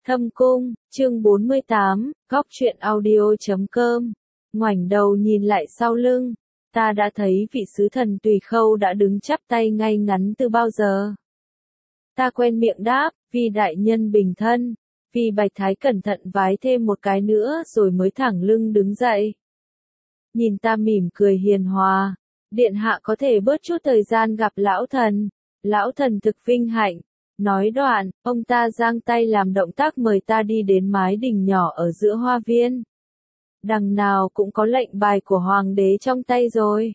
Thâm Cung, chương 48, góc truyện audio.com. Ngoảnh đầu nhìn lại sau lưng, ta đã thấy vị sứ thần Tùy Khâu đã đứng chắp tay ngay ngắn từ bao giờ. Ta quen miệng đáp, vì đại nhân bình thân, vì Bạch Thái cẩn thận vái thêm một cái nữa rồi mới thẳng lưng đứng dậy. Nhìn ta mỉm cười hiền hòa, điện hạ có thể bớt chút thời gian gặp lão thần thực vinh hạnh. Nói đoạn, ông ta giang tay làm động tác mời ta đi đến mái đình nhỏ ở giữa hoa viên. Đằng nào cũng có lệnh bài của hoàng đế trong tay rồi.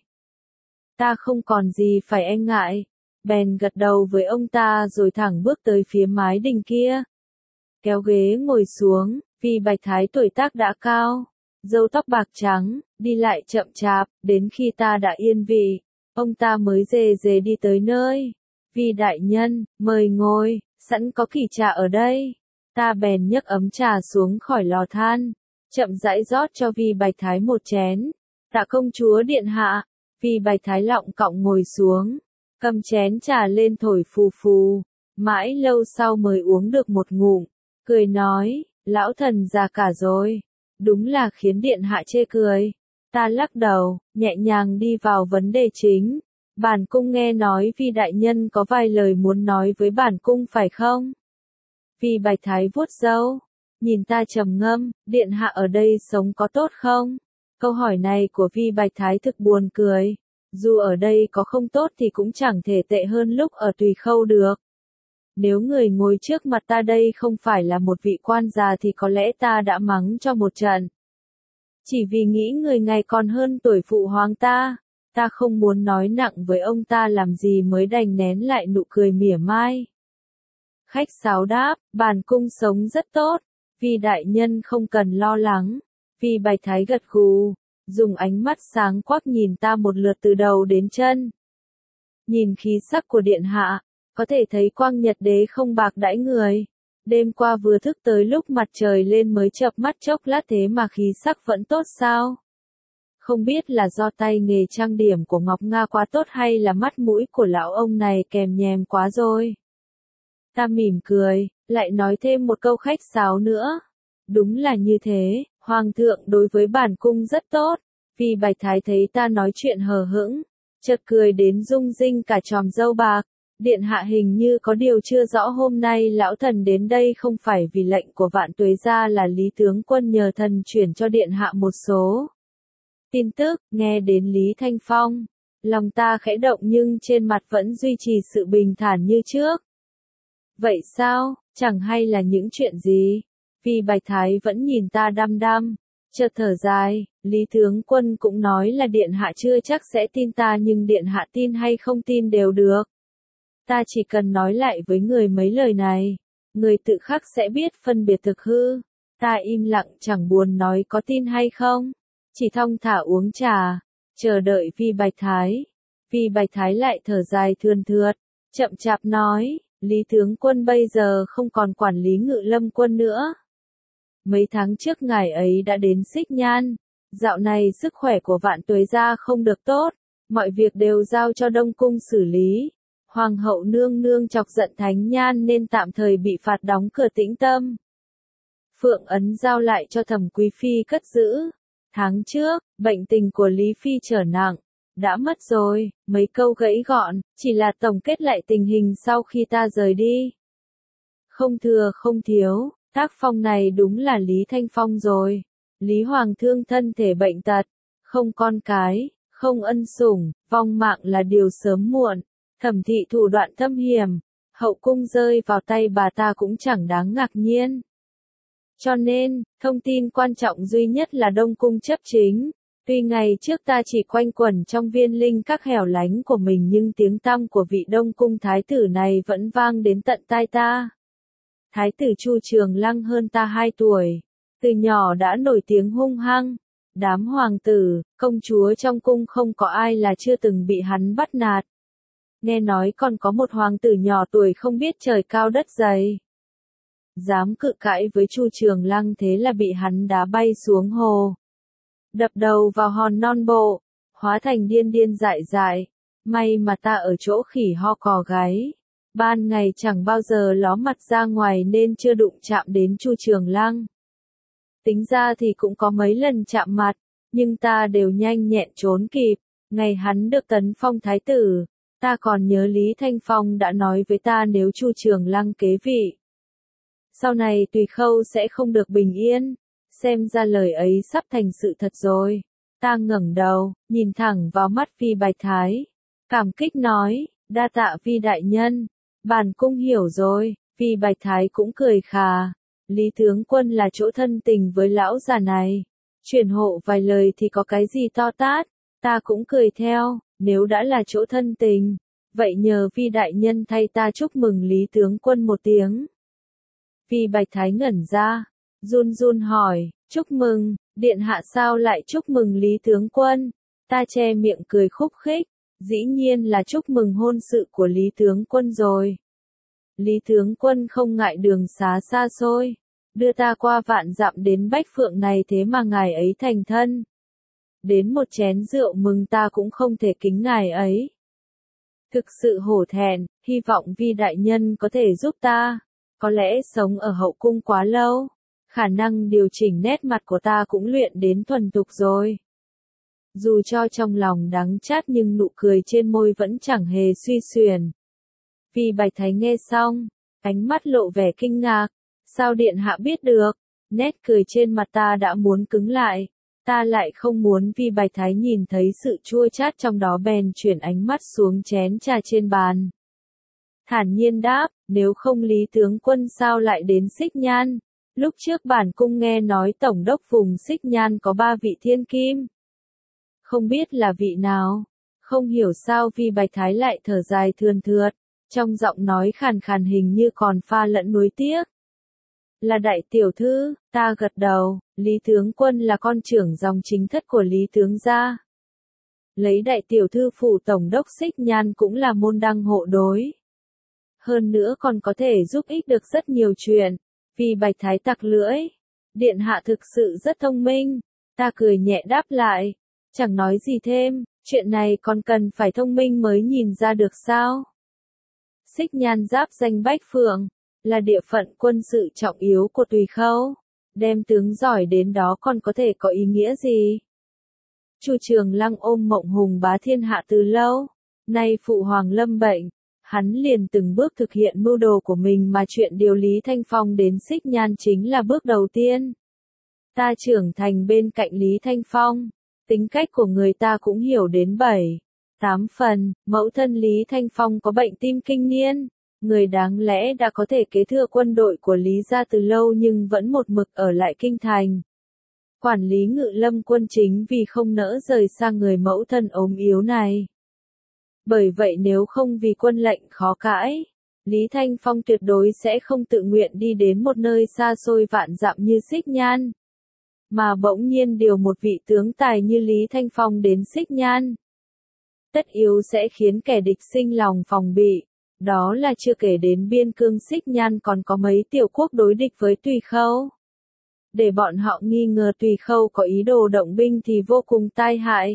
Ta không còn gì phải e ngại, bèn gật đầu với ông ta rồi thẳng bước tới phía mái đình kia. Kéo ghế ngồi xuống, vì Bạch Thái tuổi tác đã cao, râu tóc bạc trắng, đi lại chậm chạp, đến khi ta đã yên vị, ông ta mới rề rề đi tới nơi. Vì đại nhân, mời ngồi, sẵn có kỷ trà ở đây. Ta bèn nhấc ấm trà xuống khỏi lò than, chậm rãi rót cho Vi Bạch Thái một chén. Tạ công chúa điện hạ. Vi Bạch Thái lọng cọng ngồi xuống, cầm chén trà lên thổi phù phù, mãi lâu sau mới uống được một ngụm, cười nói, lão thần già cả rồi, đúng là khiến điện hạ chê cười. Ta lắc đầu, nhẹ nhàng đi vào vấn đề chính. Bản cung nghe nói Vi đại nhân có vài lời muốn nói với bản cung phải không? Vi Bạch Thái vuốt râu, nhìn ta trầm ngâm, điện hạ ở đây sống có tốt không? Câu hỏi này của Vi Bạch Thái thực buồn cười. Dù ở đây có không tốt thì cũng chẳng thể tệ hơn lúc ở Tùy Khâu được. Nếu người ngồi trước mặt ta đây không phải là một vị quan già thì có lẽ ta đã mắng cho một trận. Chỉ vì nghĩ người ngày còn hơn tuổi phụ hoàng ta không muốn nói nặng với ông ta làm gì mới đành nén lại nụ cười mỉa mai. Khách sáo đáp, bản cung sống rất tốt, vì đại nhân không cần lo lắng. Vì Bạch Thái gật gù, dùng ánh mắt sáng quắc nhìn ta một lượt từ đầu đến chân. Nhìn khí sắc của điện hạ, có thể thấy quang nhật đế không bạc đãi người. Đêm qua vừa thức tới lúc mặt trời lên mới chợp mắt chốc lát thế mà khí sắc vẫn tốt sao? Không biết là do tay nghề trang điểm của Ngọc Nga quá tốt hay là mắt mũi của lão ông này kèm nhèm quá rồi. Ta mỉm cười, lại nói thêm một câu khách sáo nữa. Đúng là như thế, hoàng thượng đối với bản cung rất tốt. Vì Bạch Thái thấy ta nói chuyện hờ hững, chợt cười đến rung rinh cả chòm râu bạc. Điện hạ hình như có điều chưa rõ, hôm nay lão thần đến đây không phải vì lệnh của Vạn Tuế gia là Lý tướng quân nhờ thần chuyển cho điện hạ một số tin tức. Nghe đến Lý Thanh Phong, lòng ta khẽ động nhưng trên mặt vẫn duy trì sự bình thản như trước. Vậy sao, chẳng hay là những chuyện gì? Vì Bạch Thái vẫn nhìn ta đăm đăm, chợt thở dài, Lý tướng quân cũng nói là điện hạ chưa chắc sẽ tin ta, nhưng điện hạ tin hay không tin đều được. Ta chỉ cần nói lại với người mấy lời này, người tự khắc sẽ biết phân biệt thực hư. Ta im lặng chẳng buồn nói có tin hay không, chỉ thong thả uống trà, chờ đợi Vi Bạch Thái. Vi Bạch Thái lại thở dài thườn thượt, chậm chạp nói, Lý tướng quân bây giờ không còn quản lý Ngự Lâm quân nữa. Mấy tháng trước ngài ấy đã đến Xích Nhan, dạo này sức khỏe của Vạn Tuế gia không được tốt, mọi việc đều giao cho Đông Cung xử lý. Hoàng hậu nương nương chọc giận Thánh Nhan nên tạm thời bị phạt đóng cửa Tĩnh Tâm. Phượng ấn giao lại cho Thẩm Quý phi cất giữ. Tháng trước, bệnh tình của Lý phi trở nặng, đã mất rồi. Mấy câu gãy gọn, chỉ là tổng kết lại tình hình sau khi ta rời đi. Không thừa không thiếu, tác phong này đúng là Lý Thanh Phong rồi. Lý Hoàng thương thân thể bệnh tật, không con cái, không ân sủng, vong mạng là điều sớm muộn. Thẩm thị thủ đoạn thâm hiểm, hậu cung rơi vào tay bà ta cũng chẳng đáng ngạc nhiên. Cho nên, thông tin quan trọng duy nhất là Đông Cung chấp chính. Tuy ngày trước ta chỉ quanh quẩn trong viên linh các hẻo lánh của mình nhưng tiếng tăm của vị Đông Cung thái tử này vẫn vang đến tận tai ta. Thái tử Chu Trường Lăng hơn ta 2 tuổi, từ nhỏ đã nổi tiếng hung hăng. Đám hoàng tử, công chúa trong cung không có ai là chưa từng bị hắn bắt nạt. Nghe nói còn có một hoàng tử nhỏ tuổi không biết trời cao đất dày. Dám cự cãi với Chu Trường Lăng thế là bị hắn đá bay xuống hồ. Đập đầu vào hòn non bộ, hóa thành điên điên dại dại. May mà ta ở chỗ khỉ ho cò gáy. Ban ngày chẳng bao giờ ló mặt ra ngoài nên chưa đụng chạm đến Chu Trường Lăng. Tính ra thì cũng có mấy lần chạm mặt, nhưng ta đều nhanh nhẹn trốn kịp. Ngày hắn được tấn phong thái tử, ta còn nhớ Lý Thanh Phong đã nói với ta nếu Chu Trường Lăng kế vị, sau này Tùy Khâu sẽ không được bình yên. Xem ra lời ấy sắp thành sự thật rồi. Ta ngẩng đầu, nhìn thẳng vào mắt Vi Bạch Thái, cảm kích nói, đa tạ Vi đại nhân, bản cung hiểu rồi. Vi Bạch Thái cũng cười khà, Lý tướng quân là chỗ thân tình với lão già này, truyền hộ vài lời thì có cái gì to tát. Ta cũng cười theo, nếu đã là chỗ thân tình, vậy nhờ Vi đại nhân thay ta chúc mừng Lý tướng quân một tiếng. Vi Bạch Thái ngẩn ra, run run hỏi, chúc mừng, điện hạ sao lại chúc mừng Lý tướng quân? Ta che miệng cười khúc khích, dĩ nhiên là chúc mừng hôn sự của Lý tướng quân rồi. Lý tướng quân không ngại đường xá xa xôi, đưa ta qua vạn dặm đến Bách Phượng này, thế mà ngài ấy thành thân. Đến một chén rượu mừng ta cũng không thể kính ngài ấy. Thực sự hổ thẹn, hy vọng Vi đại nhân có thể giúp ta. Có lẽ sống ở hậu cung quá lâu, khả năng điều chỉnh nét mặt của ta cũng luyện đến thuần thục rồi. Dù cho trong lòng đắng chát nhưng nụ cười trên môi vẫn chẳng hề suy xuyển. Vi Bạch Thái nghe xong, ánh mắt lộ vẻ kinh ngạc, sao điện hạ biết được? Nét cười trên mặt ta đã muốn cứng lại, ta lại không muốn Vi Bạch Thái nhìn thấy sự chua chát trong đó bèn chuyển ánh mắt xuống chén trà trên bàn. Thản nhiên đáp, nếu không Lý tướng quân sao lại đến Xích Nhan? Lúc trước bản cung nghe nói tổng đốc vùng Xích Nhan có 3 vị thiên kim. Không biết là vị nào? Không hiểu sao Vi Bạch Thái lại thở dài thườn thượt, trong giọng nói khàn khàn hình như còn pha lẫn nuối tiếc. Là đại tiểu thư, ta gật đầu, Lý tướng quân là con trưởng dòng chính thất của Lý tướng gia. Lấy đại tiểu thư phủ tổng đốc Xích Nhan cũng là môn đăng hộ đối. Hơn nữa còn có thể giúp ích được rất nhiều chuyện. Vi Bạch Thái tặc lưỡi, điện hạ thực sự rất thông minh. Ta cười nhẹ đáp lại, chẳng nói gì thêm, chuyện này còn cần phải thông minh mới nhìn ra được sao. Xích Nhan giáp danh Bách Phượng, là địa phận quân sự trọng yếu của Tùy Khâu. Đem tướng giỏi đến đó còn có thể có ý nghĩa gì? Chu Trường Lăng ôm mộng hùng bá thiên hạ từ lâu, nay phụ hoàng lâm bệnh, hắn liền từng bước thực hiện mưu đồ của mình mà chuyện điều Lý Thanh Phong đến Xích Nhan chính là bước đầu tiên. Ta trưởng thành bên cạnh Lý Thanh Phong, tính cách của người ta cũng hiểu đến 7-8 phần, mẫu thân Lý Thanh Phong có bệnh tim kinh niên, người đáng lẽ đã có thể kế thừa quân đội của Lý gia từ lâu nhưng vẫn một mực ở lại kinh thành. Quản lý Ngự Lâm quân chính vì không nỡ rời xa người mẫu thân ốm yếu này. Bởi vậy nếu không vì quân lệnh khó cãi, Lý Thanh Phong tuyệt đối sẽ không tự nguyện đi đến một nơi xa xôi vạn dặm như Xích Nhan. Mà bỗng nhiên điều một vị tướng tài như Lý Thanh Phong đến Xích Nhan, tất yếu sẽ khiến kẻ địch sinh lòng phòng bị. Đó là chưa kể đến biên cương Xích Nhan còn có mấy tiểu quốc đối địch với Tùy Khâu. Để bọn họ nghi ngờ Tùy Khâu có ý đồ động binh thì vô cùng tai hại.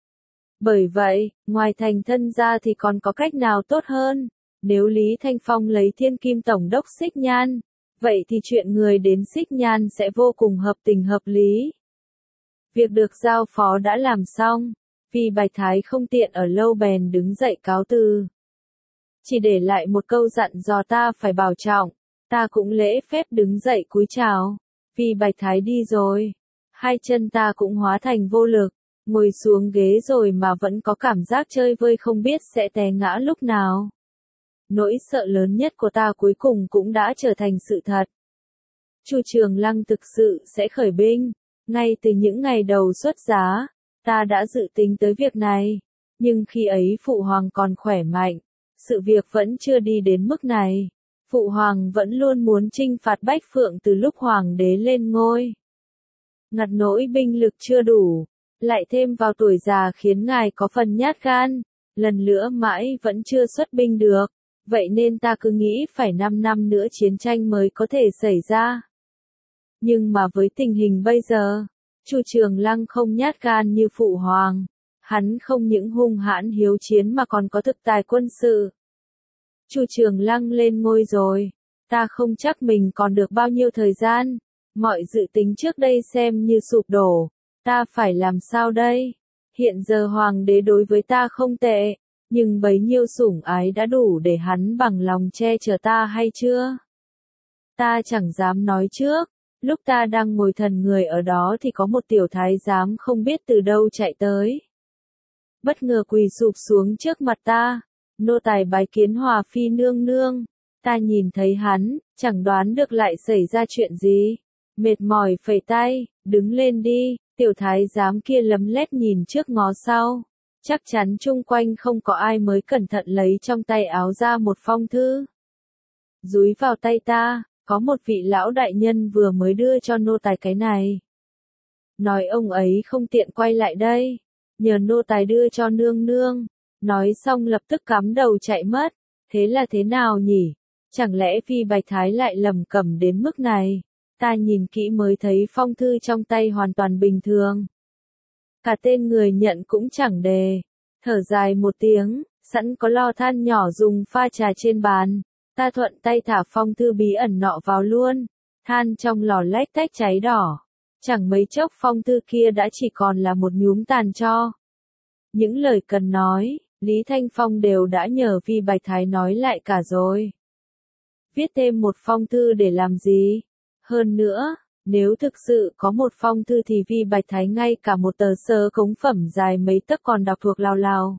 Bởi vậy, ngoài thành thân ra thì còn có cách nào tốt hơn? Nếu Lý Thanh Phong lấy thiên kim tổng đốc Xích Nhan, vậy thì chuyện người đến Xích Nhan sẽ vô cùng hợp tình hợp lý. Việc được giao phó đã làm xong, vì Bạch Thái không tiện ở lâu bèn đứng dậy cáo từ. Chỉ để lại một câu dặn dò ta phải bảo trọng, ta cũng lễ phép đứng dậy cúi chào. Vì Bạch Thái đi rồi, hai chân ta cũng hóa thành vô lực, ngồi xuống ghế rồi mà vẫn có cảm giác chơi vơi không biết sẽ té ngã lúc nào. Nỗi sợ lớn nhất của ta cuối cùng cũng đã trở thành sự thật. Chu Trường Lăng thực sự sẽ khởi binh. Ngay từ những ngày đầu xuất giá, ta đã dự tính tới việc này, nhưng khi ấy Phụ Hoàng còn khỏe mạnh, sự việc vẫn chưa đi đến mức này. Phụ Hoàng vẫn luôn muốn chinh phạt Bách Phượng từ lúc Hoàng đế lên ngôi. Ngặt nỗi binh lực chưa đủ, lại thêm vào tuổi già khiến ngài có phần nhát gan, lần nữa mãi vẫn chưa xuất binh được, vậy nên ta cứ nghĩ phải 5 năm nữa chiến tranh mới có thể xảy ra. Nhưng mà với tình hình bây giờ, Chu Trường Lăng không nhát gan như Phụ Hoàng, hắn không những hung hãn hiếu chiến mà còn có thực tài quân sự. Chu Trường Lăng lên ngôi rồi. Ta không chắc mình còn được bao nhiêu thời gian. Mọi dự tính trước đây xem như sụp đổ. Ta phải làm sao đây? Hiện giờ hoàng đế đối với ta không tệ. Nhưng bấy nhiêu sủng ái đã đủ để hắn bằng lòng che chở ta hay chưa? Ta chẳng dám nói trước. Lúc ta đang ngồi thần người ở đó thì có một tiểu thái giám không biết từ đâu chạy tới. Bất ngờ quỳ sụp xuống trước mặt ta. Nô tài bái kiến Hòa phi nương nương. Ta nhìn thấy hắn, chẳng đoán được lại xảy ra chuyện gì. Mệt mỏi phẩy tay, đứng lên đi. Tiểu thái giám kia lấm lét nhìn trước ngó sau. Chắc chắn chung quanh không có ai mới cẩn thận lấy trong tay áo ra một phong thư. Dúi vào tay ta, có một vị lão đại nhân vừa mới đưa cho nô tài cái này. Nói ông ấy không tiện quay lại đây, nhờ nô tài đưa cho nương nương. Nói xong lập tức cắm đầu chạy mất. Thế là thế nào nhỉ? Chẳng lẽ Phi Bạch Thái lại lầm cẩm đến mức này? Ta nhìn kỹ mới thấy phong thư trong tay hoàn toàn bình thường. Cả tên người nhận cũng chẳng đề. Thở dài một tiếng, sẵn có lò than nhỏ dùng pha trà trên bàn. Ta thuận tay thả phong thư bí ẩn nọ vào luôn. Than trong lò lách tách cháy đỏ. Chẳng mấy chốc phong thư kia đã chỉ còn là một nhúm tàn tro. Những lời cần nói, Lý Thanh Phong đều đã nhờ Phi Bạch Thái nói lại cả rồi. Viết thêm một phong thư để làm gì? Hơn nữa, nếu thực sự có một phong thư thì Phi Bạch Thái ngay cả một tờ sớ cống phẩm dài mấy tấc còn đọc thuộc lào lào.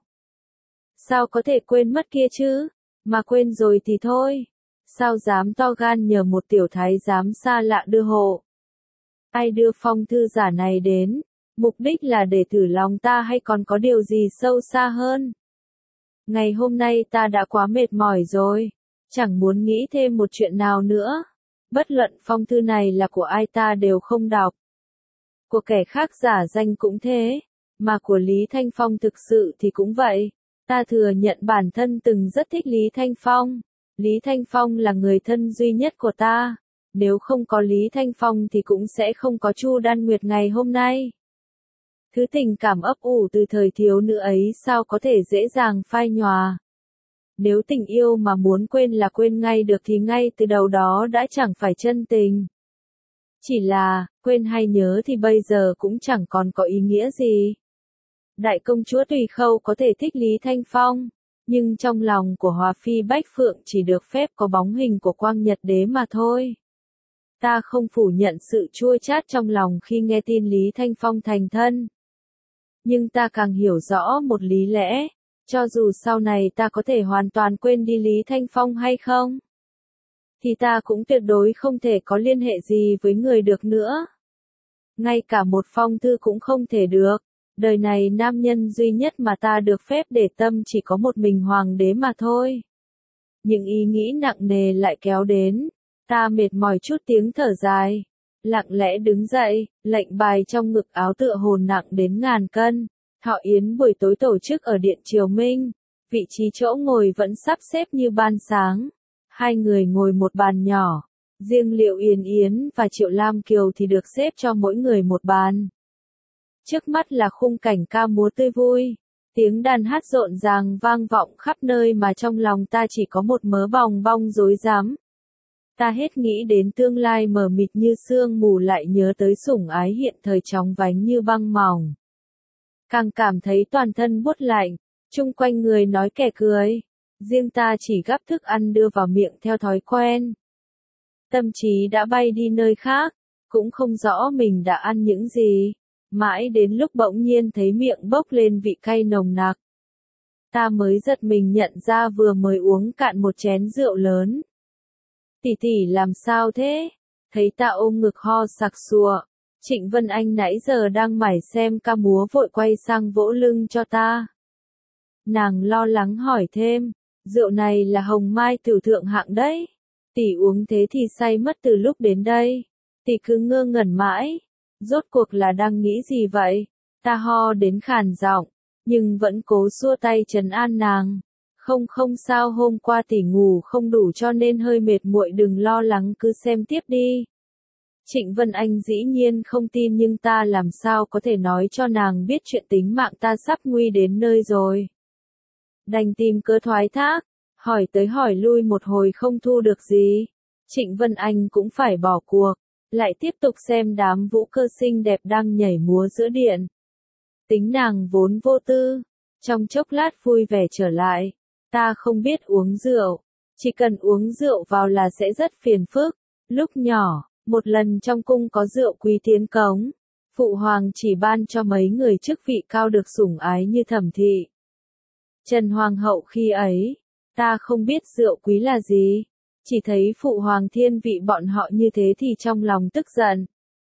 Sao có thể quên mất kia chứ? Mà quên rồi thì thôi. Sao dám to gan nhờ một tiểu thái giám xa lạ đưa hộ? Ai đưa phong thư giả này đến? Mục đích là để thử lòng ta hay còn có điều gì sâu xa hơn? Ngày hôm nay ta đã quá mệt mỏi rồi. Chẳng muốn nghĩ thêm một chuyện nào nữa. Bất luận phong thư này là của ai ta đều không đọc. Của kẻ khác giả danh cũng thế. Mà của Lý Thanh Phong thực sự thì cũng vậy. Ta thừa nhận bản thân từng rất thích Lý Thanh Phong. Lý Thanh Phong là người thân duy nhất của ta. Nếu không có Lý Thanh Phong thì cũng sẽ không có Chu Đan Nguyệt ngày hôm nay. Thứ tình cảm ấp ủ từ thời thiếu nữ ấy sao có thể dễ dàng phai nhòa. Nếu tình yêu mà muốn quên là quên ngay được thì ngay từ đầu đó đã chẳng phải chân tình. Chỉ là, quên hay nhớ thì bây giờ cũng chẳng còn có ý nghĩa gì. Đại công chúa Tùy Khâu có thể thích Lý Thanh Phong, nhưng trong lòng của Hòa Phi Bách Phượng chỉ được phép có bóng hình của Quang Nhật Đế mà thôi. Ta không phủ nhận sự chua chát trong lòng khi nghe tin Lý Thanh Phong thành thân. Nhưng ta càng hiểu rõ một lý lẽ, cho dù sau này ta có thể hoàn toàn quên đi Lý Thanh Phong hay không, thì ta cũng tuyệt đối không thể có liên hệ gì với người được nữa. Ngay cả một phong thư cũng không thể được. Đời này nam nhân duy nhất mà ta được phép để tâm chỉ có một mình hoàng đế mà thôi. Những ý nghĩ nặng nề lại kéo đến. Ta mệt mỏi chút tiếng thở dài. Lặng lẽ đứng dậy, lệnh bài trong ngực áo tựa hồ nặng đến ngàn cân. Thọ yến buổi tối tổ chức ở Điện Triều Minh. Vị trí chỗ ngồi vẫn sắp xếp như ban sáng. Hai người ngồi một bàn nhỏ. Riêng Liệu Yến Yến và Triệu Lam Kiều thì được xếp cho mỗi người một bàn. Trước mắt là khung cảnh ca múa tươi vui. Tiếng đàn hát rộn ràng vang vọng khắp nơi mà trong lòng ta chỉ có một mớ bòng bong rối rắm. Ta hết nghĩ đến tương lai mờ mịt như sương mù lại nhớ tới sủng ái hiện thời chóng vánh như băng mỏng. Càng cảm thấy toàn thân buốt lạnh, chung quanh người nói kẻ cười. Riêng ta chỉ gắp thức ăn đưa vào miệng theo thói quen. Tâm trí đã bay đi nơi khác, cũng không rõ mình đã ăn những gì. Mãi đến lúc bỗng nhiên thấy miệng bốc lên vị cay nồng nặc. Ta mới giật mình nhận ra vừa mới uống cạn một chén rượu lớn. Tỷ tỷ làm sao thế? Thấy ta ôm ngực ho sặc sụa. Trịnh Vân Anh nãy giờ đang mải xem ca múa vội quay sang vỗ lưng cho ta. Nàng lo lắng hỏi thêm. Rượu này là hồng mai tiểu thượng hạng đấy. Tỷ uống thế thì say mất từ lúc đến đây. Tỷ cứ ngơ ngẩn mãi. Rốt cuộc là đang nghĩ gì vậy? Ta ho đến khàn giọng, nhưng vẫn cố xua tay trấn an nàng. Không sao, hôm qua tỷ ngủ không đủ cho nên hơi mệt muội, đừng lo lắng, cứ xem tiếp đi. Trịnh Vân Anh dĩ nhiên không tin, nhưng ta làm sao có thể nói cho nàng biết chuyện tính mạng ta sắp nguy đến nơi rồi. Đành tìm cớ thoái thác, Hỏi tới hỏi lui một hồi không thu được gì. Trịnh Vân Anh cũng phải bỏ cuộc, lại tiếp tục xem đám vũ cơ xinh đẹp đang nhảy múa giữa điện. Tính nàng vốn vô tư, trong chốc lát vui vẻ trở lại. Ta không biết uống rượu, chỉ cần uống rượu vào là sẽ rất phiền phức. Lúc nhỏ, một lần trong cung có rượu quý tiến cống, phụ hoàng chỉ ban cho mấy người chức vị cao được sủng ái như Thẩm thị, Trần Hoàng hậu khi ấy. Ta không biết rượu quý là gì, chỉ thấy phụ hoàng thiên vị bọn họ như thế thì trong lòng tức giận.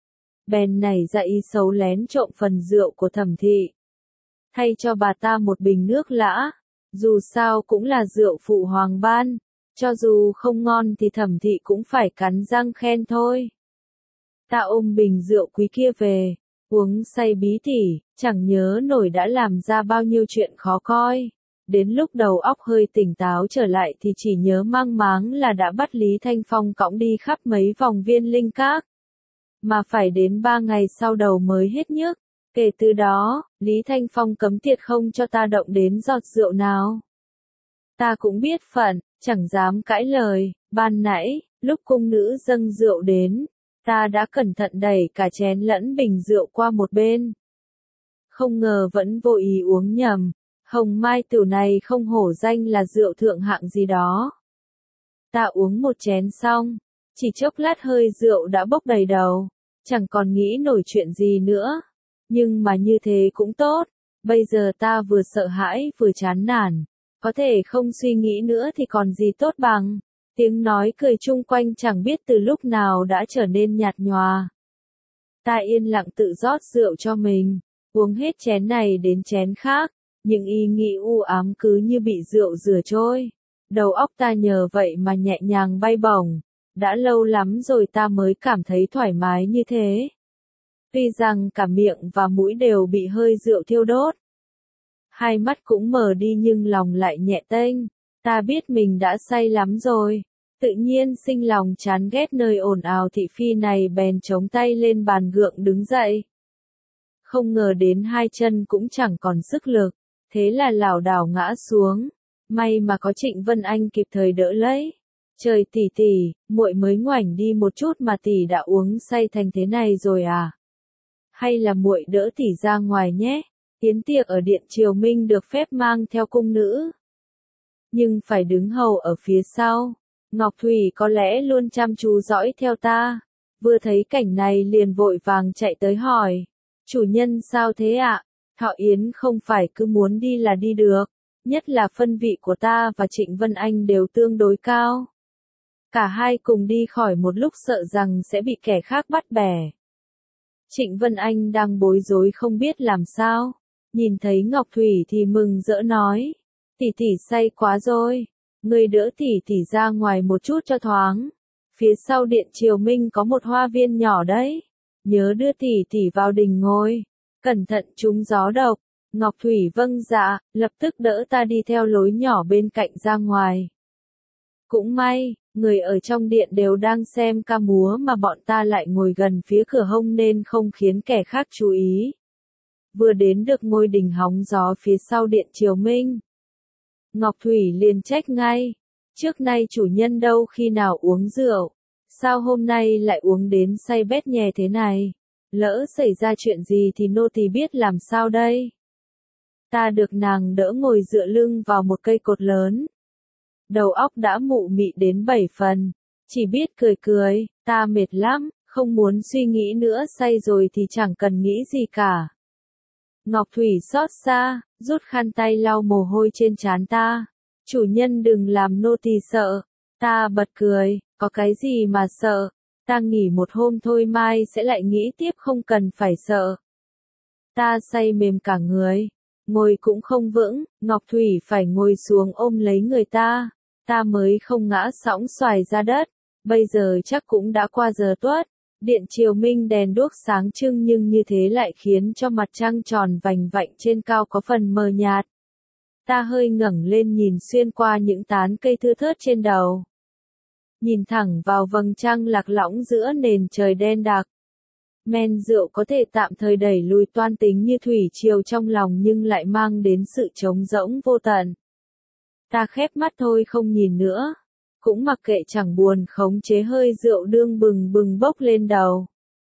Bèn nảy ra ý xấu lén trộm phần rượu của Thẩm thị, thay cho bà ta một bình nước lã, dù sao cũng là rượu phụ hoàng ban, cho dù không ngon thì Thẩm thị cũng phải cắn răng khen thôi. Ta ôm bình rượu quý kia về, uống say bí tỉ, chẳng nhớ nổi đã làm ra bao nhiêu chuyện khó coi. Đến lúc đầu óc hơi tỉnh táo trở lại thì chỉ nhớ mang máng là đã bắt Lý Thanh Phong cõng đi khắp mấy vòng Viên Linh Các. Mà phải đến 3 ngày sau đầu mới hết nhức. Kể từ đó, Lý Thanh Phong cấm tiệt không cho ta động đến giọt rượu nào. Ta cũng biết phận, chẳng dám cãi lời. Ban nãy, lúc cung nữ dâng rượu đến, ta đã cẩn thận đẩy cả chén lẫn bình rượu qua một bên. Không ngờ vẫn vô ý uống nhầm. Hồng Mai Tửu này không hổ danh là rượu thượng hạng gì đó. Ta uống một chén xong, chỉ chốc lát hơi rượu đã bốc đầy đầu, chẳng còn nghĩ nổi chuyện gì nữa. Nhưng mà như thế cũng tốt, bây giờ ta vừa sợ hãi vừa chán nản, có thể không suy nghĩ nữa thì còn gì tốt bằng. Tiếng nói cười chung quanh chẳng biết từ lúc nào đã trở nên nhạt nhòa. Ta yên lặng tự rót rượu cho mình, uống hết chén này đến chén khác. Những ý nghĩ u ám cứ như bị rượu rửa trôi. Đầu óc ta nhờ vậy mà nhẹ nhàng bay bổng. Đã lâu lắm rồi ta mới cảm thấy thoải mái như thế. Tuy rằng cả miệng và mũi đều bị hơi rượu thiêu đốt. Hai mắt cũng mờ đi nhưng lòng lại nhẹ tênh. Ta biết mình đã say lắm rồi. Tự nhiên sinh lòng chán ghét nơi ồn ào thị phi này bèn chống tay lên bàn gượng đứng dậy. Không ngờ đến hai chân cũng chẳng còn sức lực. Thế là lảo đảo ngã xuống, may mà có Trịnh Vân Anh kịp thời đỡ lấy. Trời tỷ tỷ, muội mới ngoảnh đi một chút mà tỷ đã uống say thành thế này rồi à? Hay là muội đỡ tỷ ra ngoài nhé? Yến tiệc ở Điện Triều Minh được phép mang theo cung nữ, nhưng phải đứng hầu ở phía sau. Ngọc Thủy có lẽ luôn chăm chú dõi theo ta, vừa thấy cảnh này liền vội vàng chạy tới hỏi, chủ nhân sao thế ạ? Thọ Yến không phải cứ muốn đi là đi được, nhất là phân vị của ta và Trịnh Vân Anh đều tương đối cao. Cả hai cùng đi khỏi một lúc sợ rằng sẽ bị kẻ khác bắt bẻ. Trịnh Vân Anh đang bối rối không biết làm sao, nhìn thấy Ngọc Thủy thì mừng rỡ nói, tỷ tỷ say quá rồi, người đỡ tỷ tỷ ra ngoài một chút cho thoáng. Phía sau Điện Triều Minh có một hoa viên nhỏ đấy, nhớ đưa tỷ tỷ vào đình ngồi. Cẩn thận trúng gió độc. Ngọc Thủy vâng dạ, lập tức đỡ ta đi theo lối nhỏ bên cạnh ra ngoài. Cũng may, người ở trong điện đều đang xem ca múa mà bọn ta lại ngồi gần phía cửa hông nên không khiến kẻ khác chú ý. Vừa đến được ngôi đình hóng gió phía sau Điện Triều Minh, Ngọc Thủy liền trách ngay, trước nay chủ nhân đâu khi nào uống rượu, sao hôm nay lại uống đến say bét nhè thế này? Lỡ xảy ra chuyện gì thì nô tỳ biết làm sao đây? Ta được nàng đỡ ngồi dựa lưng vào một cây cột lớn. Đầu óc đã mụ mị đến 7 phần, chỉ biết cười cười, ta mệt lắm, không muốn suy nghĩ nữa, say rồi thì chẳng cần nghĩ gì cả. Ngọc Thủy xót xa, rút khăn tay lau mồ hôi trên trán ta. Chủ nhân đừng làm nô tỳ sợ. Ta bật cười, có cái gì mà sợ? Ta nghỉ một hôm thôi mai sẽ lại nghĩ tiếp, không cần phải sợ. Ta say mềm cả người, ngồi cũng không vững, Ngọc Thủy phải ngồi xuống ôm lấy người ta mới không ngã sõng xoài ra đất. Bây giờ chắc cũng đã qua giờ tuất, Điện Triều Minh đèn đuốc sáng trưng nhưng như thế lại khiến cho mặt trăng tròn vành vạnh trên cao có phần mờ nhạt. Ta hơi ngẩng lên nhìn xuyên qua những tán cây thưa thớt trên đầu. Nhìn thẳng vào vầng trăng lạc lõng giữa nền trời đen đặc. Men rượu có thể tạm thời đẩy lùi toan tính như thủy triều trong lòng nhưng lại mang đến sự trống rỗng vô tận. Ta khép mắt thôi không nhìn nữa. Cũng mặc kệ chẳng buồn khống chế hơi rượu đương bừng bừng bốc lên đầu.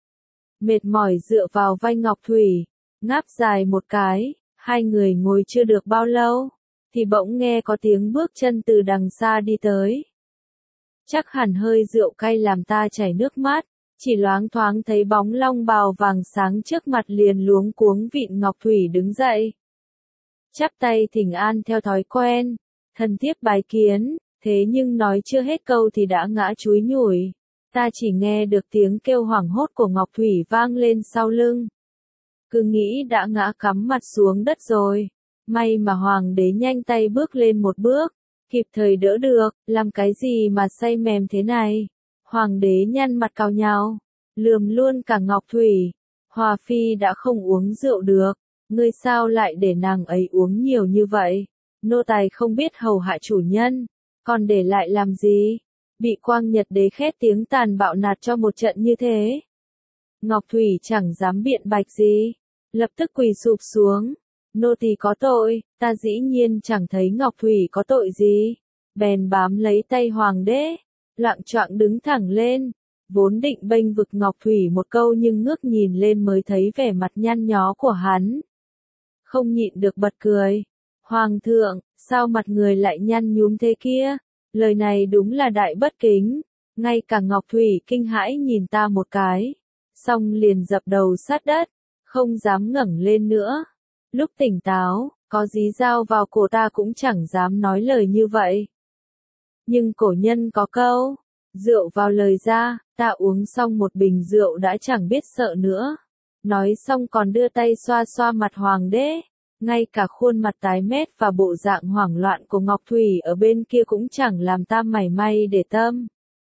Mệt mỏi dựa vào vai Ngọc Thủy, ngáp dài một cái, hai người ngồi chưa được bao lâu, thì bỗng nghe có tiếng bước chân từ đằng xa đi tới. Chắc hẳn hơi rượu cay làm ta chảy nước mắt, chỉ loáng thoáng thấy bóng long bào vàng sáng trước mặt liền luống cuống vịn Ngọc Thủy đứng dậy. Chắp tay thỉnh an theo thói quen, thân thiếp bái kiến, thế nhưng nói chưa hết câu thì đã ngã chúi nhủi. Ta chỉ nghe được tiếng kêu hoảng hốt của Ngọc Thủy vang lên sau lưng. Cứ nghĩ đã ngã cắm mặt xuống đất rồi. May mà hoàng đế nhanh tay bước lên một bước, kịp thời đỡ được, làm cái gì mà say mềm thế này. Hoàng đế nhăn mặt cau nhàu, lườm luôn cả Ngọc Thủy. Hòa phi đã không uống rượu được, ngươi sao lại để nàng ấy uống nhiều như vậy? Nô tài không biết hầu hạ chủ nhân, còn để lại làm gì? Bị Quang Nhật đế khét tiếng tàn bạo nạt cho một trận như thế. Ngọc Thủy chẳng dám biện bạch gì, lập tức quỳ sụp xuống. Nô tỳ có tội, ta dĩ nhiên chẳng thấy Ngọc Thủy có tội gì. Bèn bám lấy tay hoàng đế, loạng choạng đứng thẳng lên. Vốn định bênh vực Ngọc Thủy một câu nhưng ngước nhìn lên mới thấy vẻ mặt nhăn nhó của hắn. Không nhịn được bật cười. Hoàng thượng, sao mặt người lại nhăn nhúm thế kia? Lời này đúng là đại bất kính. Ngay cả Ngọc Thủy kinh hãi nhìn ta một cái, xong liền dập đầu sát đất, không dám ngẩng lên nữa. Lúc tỉnh táo, có dí dao vào cổ ta cũng chẳng dám nói lời như vậy. Nhưng cổ nhân có câu, rượu vào lời ra, ta uống xong một bình rượu đã chẳng biết sợ nữa. Nói xong còn đưa tay xoa xoa mặt hoàng đế. Ngay cả khuôn mặt tái mét và bộ dạng hoảng loạn của Ngọc Thủy ở bên kia cũng chẳng làm ta mảy may để tâm.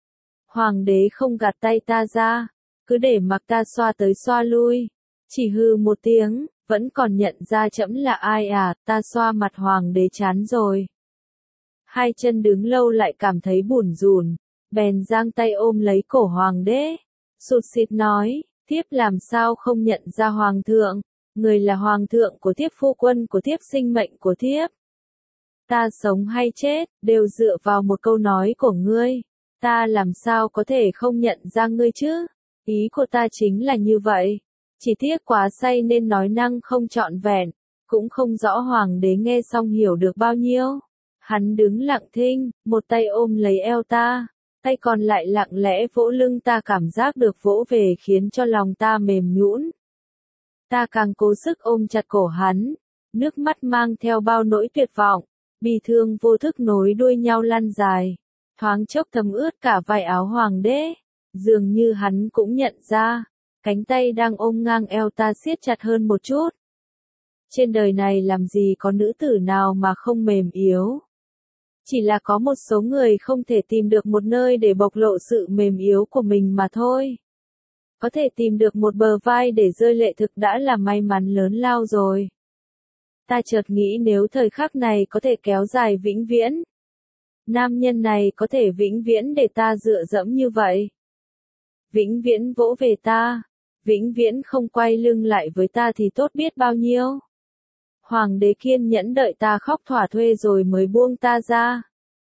Hoàng đế không gạt tay ta ra, cứ để mặc ta xoa tới xoa lui. Chỉ hư một tiếng, vẫn còn nhận ra trẫm là ai à, ta xoa mặt hoàng đế chán rồi. Hai chân đứng lâu lại cảm thấy bủn rủn, bèn giang tay ôm lấy cổ hoàng đế, sụt sịt nói, thiếp làm sao không nhận ra hoàng thượng, người là hoàng thượng của thiếp, phu quân của thiếp, sinh mệnh của thiếp. Ta sống hay chết, đều dựa vào một câu nói của ngươi, ta làm sao có thể không nhận ra ngươi chứ, ý của ta chính là như vậy. Chỉ tiếc quá say nên nói năng không trọn vẹn, cũng không rõ hoàng đế nghe xong hiểu được bao nhiêu. Hắn đứng lặng thinh, một tay ôm lấy eo ta, tay còn lại lặng lẽ vỗ lưng ta, cảm giác được vỗ về khiến cho lòng ta mềm nhũn. Ta càng cố sức ôm chặt cổ hắn, nước mắt mang theo bao nỗi tuyệt vọng, bi thương vô thức nối đuôi nhau lăn dài, thoáng chốc thấm ướt cả vải áo hoàng đế. Dường như hắn cũng nhận ra, cánh tay đang ôm ngang eo ta siết chặt hơn một chút. Trên đời này làm gì có nữ tử nào mà không mềm yếu. Chỉ là có một số người không thể tìm được một nơi để bộc lộ sự mềm yếu của mình mà thôi. Có thể tìm được một bờ vai để rơi lệ thực đã là may mắn lớn lao rồi. Ta chợt nghĩ nếu thời khắc này có thể kéo dài vĩnh viễn, nam nhân này có thể vĩnh viễn để ta dựa dẫm như vậy. Vĩnh viễn vỗ về ta, vĩnh viễn không quay lưng lại với ta thì tốt biết bao nhiêu. Hoàng đế kiên nhẫn đợi ta khóc thỏa thuê rồi mới buông ta ra.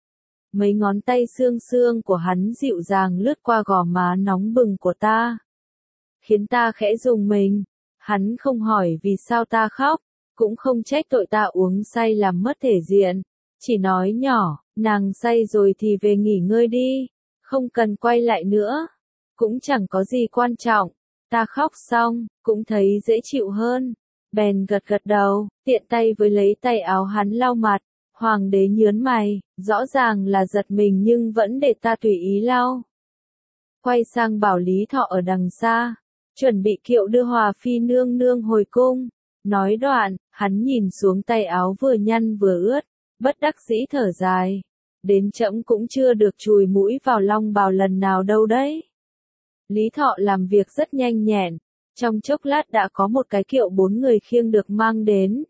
Mấy ngón tay xương xương của hắn dịu dàng lướt qua gò má nóng bừng của ta, khiến ta khẽ rùng mình. Hắn không hỏi vì sao ta khóc, cũng không trách tội ta uống say làm mất thể diện, chỉ nói nhỏ, nàng say rồi thì về nghỉ ngơi đi, không cần quay lại nữa, cũng chẳng có gì quan trọng. Ta khóc xong, cũng thấy dễ chịu hơn, bèn gật gật đầu, tiện tay với lấy tay áo hắn lau mặt. Hoàng đế nhớn mày, rõ ràng là giật mình nhưng vẫn để ta tùy ý lau. Quay sang bảo Lý Thọ ở đằng xa, chuẩn bị kiệu đưa Hòa phi nương nương hồi cung. Nói đoạn, hắn nhìn xuống tay áo vừa nhăn vừa ướt, bất đắc dĩ thở dài. Đến trẫm cũng chưa được chùi mũi vào long bào lần nào đâu đấy. Lý Thọ làm việc rất nhanh nhẹn, trong chốc lát đã có một cái kiệu 4 người khiêng được mang đến.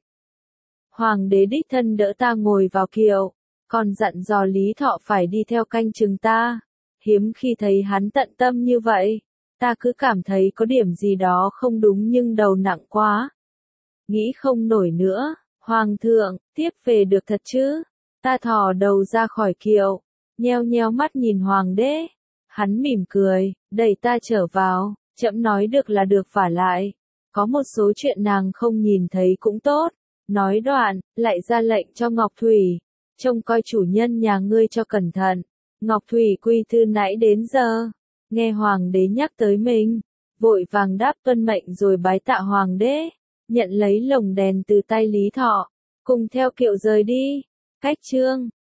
Hoàng đế đích thân đỡ ta ngồi vào kiệu, còn dặn dò Lý Thọ phải đi theo canh chừng ta. Hiếm khi thấy hắn tận tâm như vậy, ta cứ cảm thấy có điểm gì đó không đúng nhưng đầu nặng quá. Nghĩ không nổi nữa, Hoàng thượng, tiếp về được thật chứ? Ta thò đầu ra khỏi kiệu, nheo nheo mắt nhìn hoàng đế. Hắn mỉm cười, đẩy ta trở vào, trẫm nói được là được, vả lại. Có một số chuyện nàng không nhìn thấy cũng tốt. Nói đoạn, lại ra lệnh cho Ngọc Thủy. Trông coi chủ nhân nhà ngươi cho cẩn thận. Ngọc Thủy quy thư nãy đến giờ. Nghe hoàng đế nhắc tới mình. Vội vàng đáp tuân mệnh rồi bái tạ hoàng đế. Nhận lấy lồng đèn từ tay Lý Thọ. Cùng theo kiệu rời đi. Cách chương